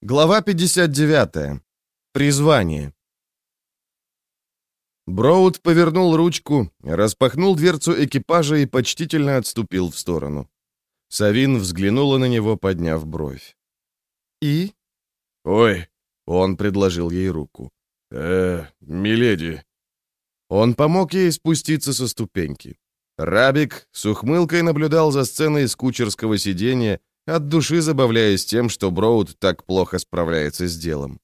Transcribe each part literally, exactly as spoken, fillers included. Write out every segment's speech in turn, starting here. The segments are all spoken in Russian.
Глава пятьдесят девять. Призвание. Броуд повернул ручку, распахнул дверцу экипажа и почтительно отступил в сторону. Савин взглянула на него, подняв бровь. «И?» «Ой!» — он предложил ей руку. «Э, миледи!» Он помог ей спуститься со ступеньки. Рабик с ухмылкой наблюдал за сценой с кучерского сиденья, от души забавляясь тем, что Броуд так плохо справляется с делом.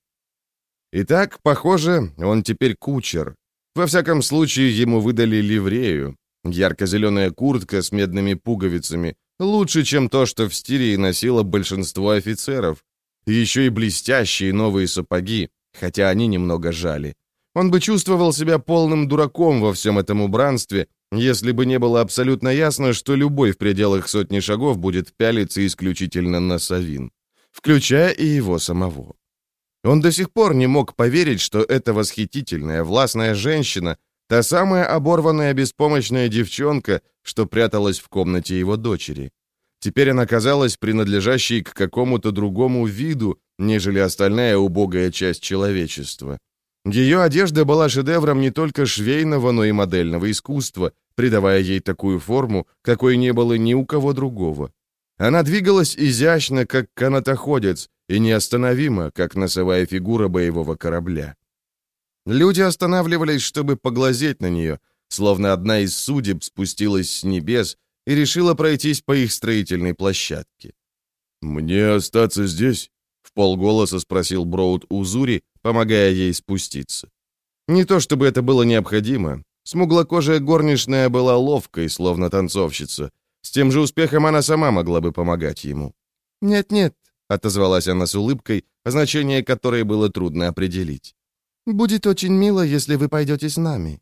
Итак, похоже, он теперь кучер. Во всяком случае, ему выдали ливрею. Ярко-зеленая куртка с медными пуговицами, лучше, чем то, что в Стирии носило большинство офицеров. Еще и блестящие новые сапоги, хотя они немного жали. Он бы чувствовал себя полным дураком во всем этом убранстве, если бы не было абсолютно ясно, что любой в пределах сотни шагов будет пялиться исключительно на Савин, включая и его самого. Он до сих пор не мог поверить, что эта восхитительная, властная женщина, та самая оборванная беспомощная девчонка, что пряталась в комнате его дочери. Теперь она казалась принадлежащей к какому-то другому виду, нежели остальная убогая часть человечества. Ее одежда была шедевром не только швейного, но и модельного искусства, придавая ей такую форму, какой не было ни у кого другого. Она двигалась изящно, как канатоходец, и неостановимо, как носовая фигура боевого корабля. Люди останавливались, чтобы поглазеть на нее, словно одна из судеб спустилась с небес и решила пройтись по их строительной площадке. «Мне остаться здесь?» — вполголоса спросил Броуд у Зури, помогая ей спуститься. Не то чтобы это было необходимо. Смуглокожая горничная была ловкой, словно танцовщица. С тем же успехом она сама могла бы помогать ему. «Нет-нет», — отозвалась она с улыбкой, значение которой было трудно определить. «Будет очень мило, если вы пойдете с нами».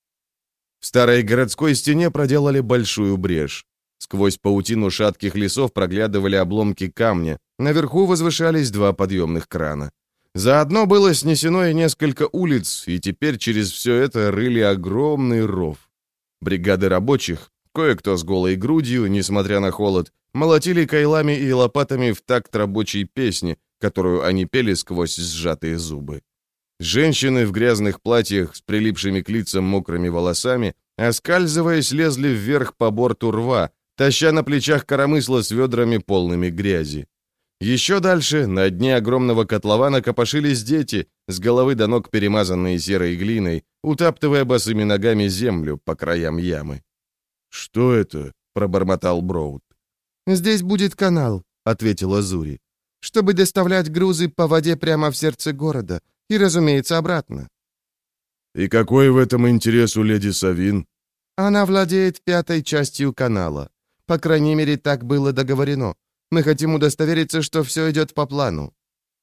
В старой городской стене проделали большую брешь. Сквозь паутину шатких лесов проглядывали обломки камня. Наверху возвышались два подъемных крана. Заодно было снесено и несколько улиц, и теперь через все это рыли огромный ров. Бригады рабочих, кое-кто с голой грудью, несмотря на холод, молотили кайлами и лопатами в такт рабочей песни, которую они пели сквозь сжатые зубы. Женщины в грязных платьях с прилипшими к лицам мокрыми волосами, оскальзываясь, лезли вверх по борту рва, таща на плечах коромысла с ведрами, полными грязи. Еще дальше, на дне огромного котлована, копошились дети, с головы до ног перемазанные серой глиной, утаптывая босыми ногами землю по краям ямы. «Что это?» — пробормотал Броуд. «Здесь будет канал», — ответила Зури, «чтобы доставлять грузы по воде прямо в сердце города и, разумеется, обратно». «И какой в этом интерес у леди Савин?» «Она владеет пятой частью канала. По крайней мере, так было договорено. Мы хотим удостовериться, что все идет по плану».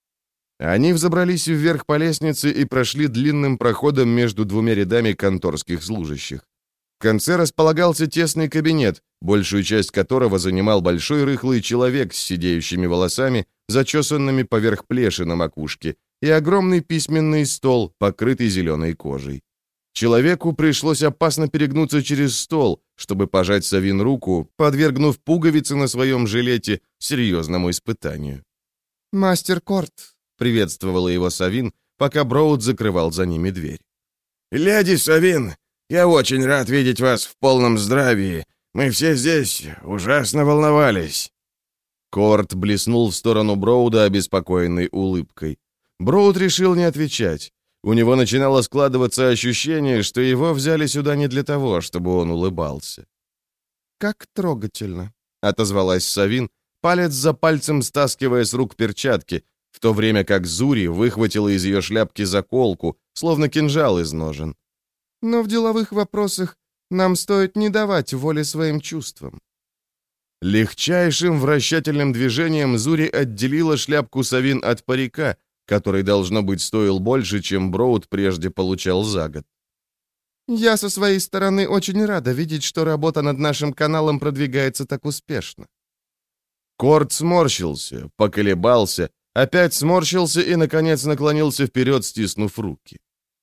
Они взобрались вверх по лестнице и прошли длинным проходом между двумя рядами конторских служащих. В конце располагался тесный кабинет, большую часть которого занимал большой рыхлый человек с сидеющими волосами, зачесанными поверх плеши на макушке, и огромный письменный стол, покрытый зеленой кожей. Человеку пришлось опасно перегнуться через стол, чтобы пожать Савин руку, подвергнув пуговицы на своем жилете серьезному испытанию. «Мастер Корт», — приветствовала его Савин, пока Броуд закрывал за ними дверь. «Леди Савин, я очень рад видеть вас в полном здравии. Мы все здесь ужасно волновались». Корт блеснул в сторону Броуда обеспокоенной улыбкой. Броуд решил не отвечать. У него начинало складываться ощущение, что его взяли сюда не для того, чтобы он улыбался. «Как трогательно», — отозвалась Савин, палец за пальцем стаскивая с рук перчатки, в то время как Зури выхватила из ее шляпки заколку, словно кинжал из ножен. «Но в деловых вопросах нам стоит не давать воли своим чувствам». Легчайшим вращательным движением Зури отделила шляпку Савин от парика, который, должно быть, стоил больше, чем Броуд прежде получал за год. «Я со своей стороны очень рада видеть, что работа над нашим каналом продвигается так успешно». Корт сморщился, поколебался, опять сморщился и, наконец, наклонился вперед, стиснув руки.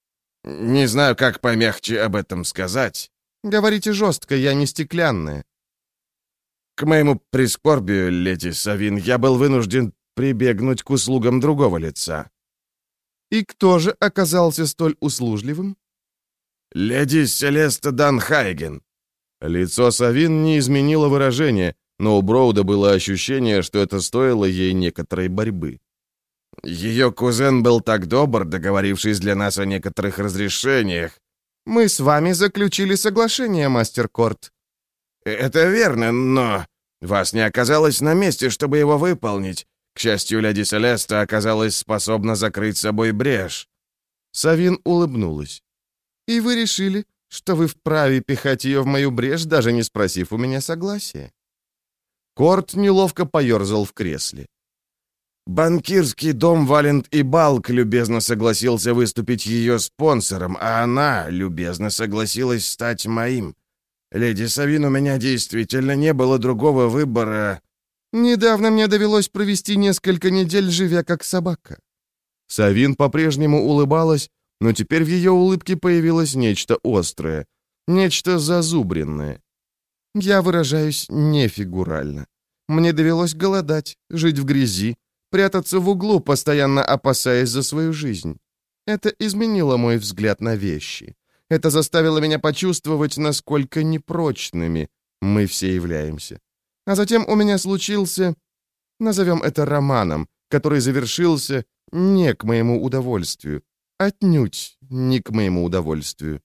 «Не знаю, как помягче об этом сказать». «Говорите жестко, я не стеклянная». «К моему прискорбию, леди Савин, я был вынужден прибегнуть к услугам другого лица». «И кто же оказался столь услужливым?» «Леди Селеста Данхайген». Лицо Савин не изменило выражение, но у Броуда было ощущение, что это стоило ей некоторой борьбы. «Ее кузен был так добр, договорившись для нас о некоторых разрешениях». «Мы с вами заключили соглашение, мастер Корт». «Это верно, но вас не оказалось на месте, чтобы его выполнить. К счастью, леди Селеста оказалась способна закрыть собой брешь». Савин улыбнулась. «И вы решили, что вы вправе пихать ее в мою брешь, даже не спросив у меня согласия?» Корт неловко поерзал в кресле. «Банкирский дом Валент и Балк любезно согласился выступить ее спонсором, а она любезно согласилась стать моим. Леди Савин, у меня действительно не было другого выбора». «Недавно мне довелось провести несколько недель, живя как собака». Савин по-прежнему улыбалась, но теперь в ее улыбке появилось нечто острое, нечто зазубренное. «Я выражаюсь нефигурально. Мне довелось голодать, жить в грязи, прятаться в углу, постоянно опасаясь за свою жизнь. Это изменило мой взгляд на вещи. Это заставило меня почувствовать, насколько непрочными мы все являемся. А затем у меня случился, назовем это романом, который завершился не к моему удовольствию, отнюдь не к моему удовольствию».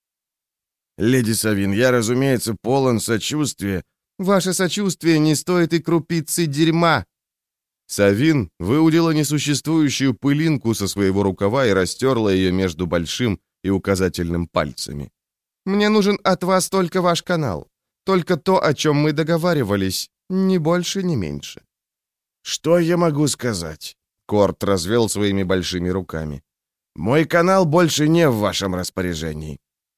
«Леди Савин, я, разумеется, полон сочувствия». «Ваше сочувствие не стоит и крупицы дерьма». Савин выудила несуществующую пылинку со своего рукава и растерла ее между большим и указательным пальцами. «Мне нужен от вас только ваш канал. Только то, о чем мы договаривались, ни больше, ни меньше». «Что я могу сказать?» Корт развел своими большими руками. «Мой канал больше не в вашем распоряжении».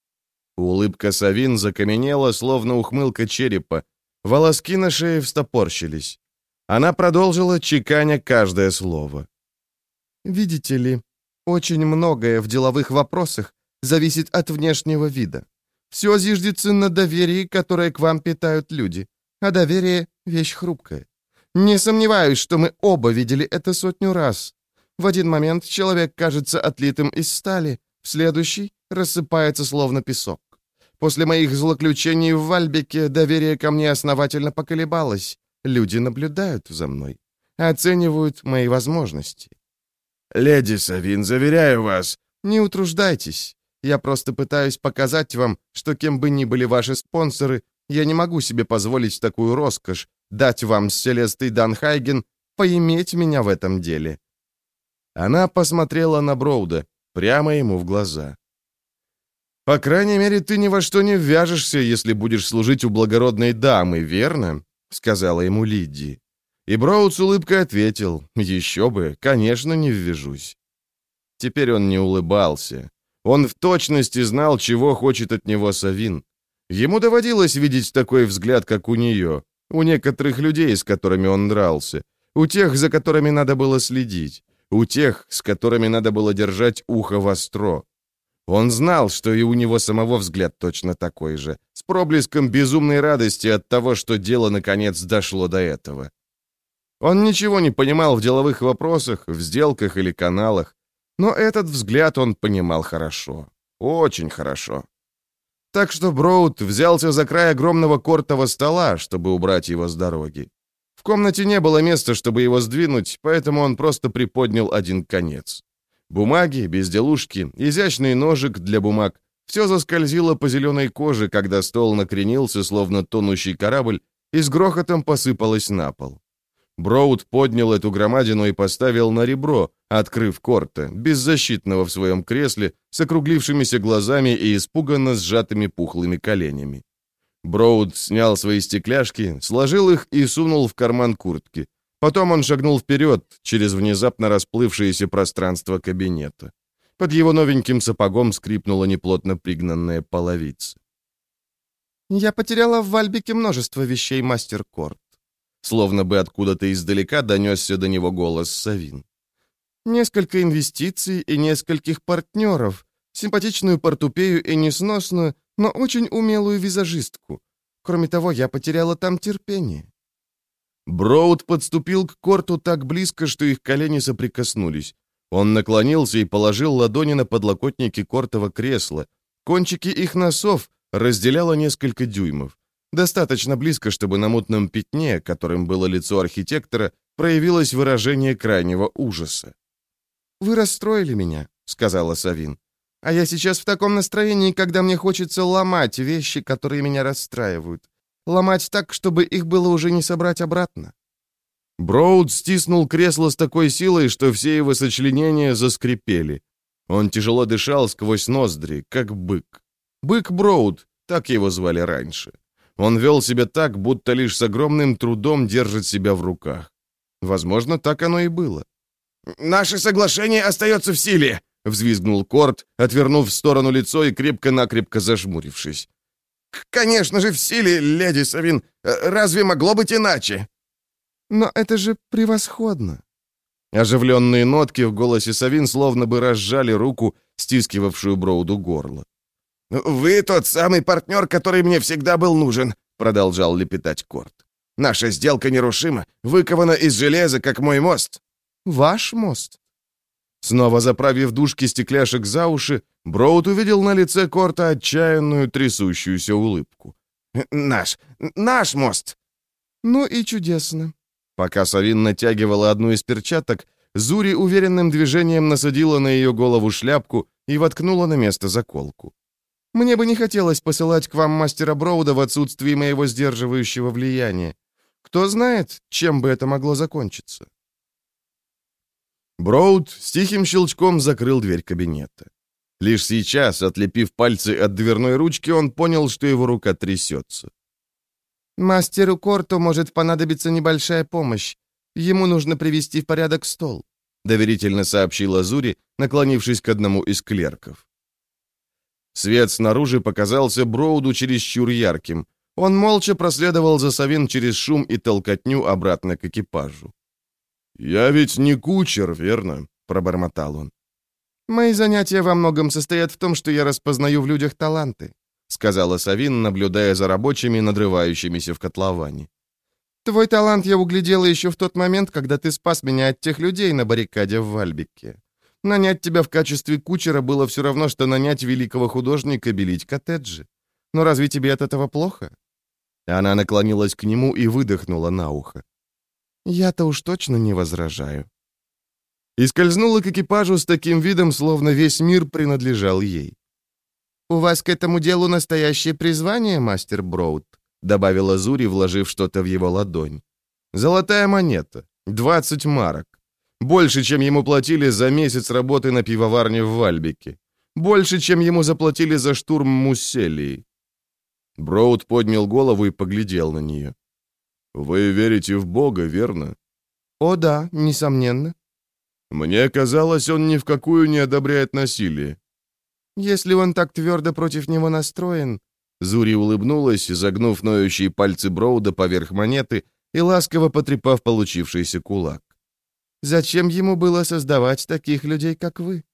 Улыбка Савин закаменела, словно ухмылка черепа. Волоски на шее встопорщились. Она продолжила, чеканя каждое слово. «Видите ли, очень многое в деловых вопросах зависит от внешнего вида. Все зиждется на доверии, которое к вам питают люди. А доверие — вещь хрупкая. Не сомневаюсь, что мы оба видели это сотню раз. В один момент человек кажется отлитым из стали, в следующий рассыпается словно песок. После моих злоключений в Вальбеке доверие ко мне основательно поколебалось. Люди наблюдают за мной, оценивают мои возможности». «Леди Савин, заверяю вас...» «Не утруждайтесь. Я просто пытаюсь показать вам, что кем бы ни были ваши спонсоры, я не могу себе позволить такую роскошь дать вам с Селестой Данхайген поиметь меня в этом деле». Она посмотрела на Броуда, прямо ему в глаза. «По крайней мере, ты ни во что не ввяжешься, если будешь служить у благородной дамы, верно?» — сказала ему Лидди. И Броуд с улыбкой ответил: «Еще бы, конечно, не ввяжусь». Теперь он не улыбался. Он в точности знал, чего хочет от него Савин. Ему доводилось видеть такой взгляд, как у нее, у некоторых людей, с которыми он дрался, у тех, за которыми надо было следить, у тех, с которыми надо было держать ухо востро. Он знал, что и у него самого взгляд точно такой же, с проблеском безумной радости от того, что дело наконец дошло до этого. Он ничего не понимал в деловых вопросах, в сделках или каналах, но этот взгляд он понимал хорошо, очень хорошо. Так что Броуд взялся за край огромного кортового стола, чтобы убрать его с дороги. В комнате не было места, чтобы его сдвинуть, поэтому он просто приподнял один конец. Бумаги, безделушки, изящный ножик для бумаг — все заскользило по зеленой коже, когда стол накренился, словно тонущий корабль, и с грохотом посыпалось на пол. Броуд поднял эту громадину и поставил на ребро, открыв Корта, беззащитного в своем кресле, с округлившимися глазами и испуганно сжатыми пухлыми коленями. Броуд снял свои стекляшки, сложил их и сунул в карман куртки. Потом он шагнул вперед, через внезапно расплывшееся пространство кабинета. Под его новеньким сапогом скрипнула неплотно пригнанная половица. «Я потеряла в Вальбеке множество вещей, мастер Корт». Словно бы откуда-то издалека донесся до него голос Савин. «Несколько инвестиций и нескольких партнеров, симпатичную портупею и несносную, но очень умелую визажистку. Кроме того, я потеряла там терпение». Броуд подступил к Корту так близко, что их колени соприкоснулись. Он наклонился и положил ладони на подлокотники Кортова кресла. Кончики их носов разделяло несколько дюймов. Достаточно близко, чтобы на мутном пятне, которым было лицо архитектора, проявилось выражение крайнего ужаса. «Вы расстроили меня», — сказала Савин. «А я сейчас в таком настроении, когда мне хочется ломать вещи, которые меня расстраивают. Ломать так, чтобы их было уже не собрать обратно». Броуд стиснул кресло с такой силой, что все его сочленения заскрипели. Он тяжело дышал сквозь ноздри, как бык. Бык Броуд, так его звали раньше. Он вел себя так, будто лишь с огромным трудом держит себя в руках. Возможно, так оно и было. «Наше соглашение остается в силе!» — взвизгнул Корт, отвернув в сторону лицо и крепко-накрепко зажмурившись. «Конечно же в силе, леди Савин! Разве могло быть иначе?» «Но это же превосходно!» Оживленные нотки в голосе Савин словно бы разжали руку, стискивавшую Броуду горло. «Вы тот самый партнер, который мне всегда был нужен», — продолжал лепетать Корт. «Наша сделка нерушима, выкована из железа, как мой мост». «Ваш мост?» Снова заправив дужки стекляшек за уши, Броуд увидел на лице Корта отчаянную трясущуюся улыбку. «Наш, наш мост!» «Ну и чудесно». Пока Савин натягивала одну из перчаток, Зури уверенным движением насадила на ее голову шляпку и воткнула на место заколку. «Мне бы не хотелось посылать к вам мастера Броуда в отсутствии моего сдерживающего влияния. Кто знает, чем бы это могло закончиться?» Броуд с тихим щелчком закрыл дверь кабинета. Лишь сейчас, отлепив пальцы от дверной ручки, он понял, что его рука трясется. «Мастеру Корту может понадобиться небольшая помощь. Ему нужно привести в порядок стол», — доверительно сообщила Зури, наклонившись к одному из клерков. Свет снаружи показался Броуду чересчур ярким. Он молча проследовал за Савин через шум и толкотню обратно к экипажу. «Я ведь не кучер, верно?» — пробормотал он. «Мои занятия во многом состоят в том, что я распознаю в людях таланты», — сказала Савин, наблюдая за рабочими, надрывающимися в котловане. «Твой талант я углядела еще в тот момент, когда ты спас меня от тех людей на баррикаде в Вальбеке. Нанять тебя в качестве кучера было все равно, что нанять великого художника белить коттеджи. Но разве тебе от этого плохо?» Она наклонилась к нему и выдохнула на ухо. «Я-то уж точно не возражаю». И скользнула к экипажу с таким видом, словно весь мир принадлежал ей. «У вас к этому делу настоящее призвание, мастер Броуд», добавила Зури, вложив что-то в его ладонь. «Золотая монета. Двадцать марок. Больше, чем ему платили за месяц работы на пивоварне в Вальбеке. Больше, чем ему заплатили за штурм Мусселии». Броуд поднял голову и поглядел на нее. «Вы верите в Бога, верно?» «О да, несомненно». «Мне казалось, он ни в какую не одобряет насилие». «Если он так твердо против него настроен...» Зури улыбнулась, загнув ноющие пальцы Броуда поверх монеты и ласково потрепав получившийся кулак. «Зачем ему было создавать таких людей, как вы?»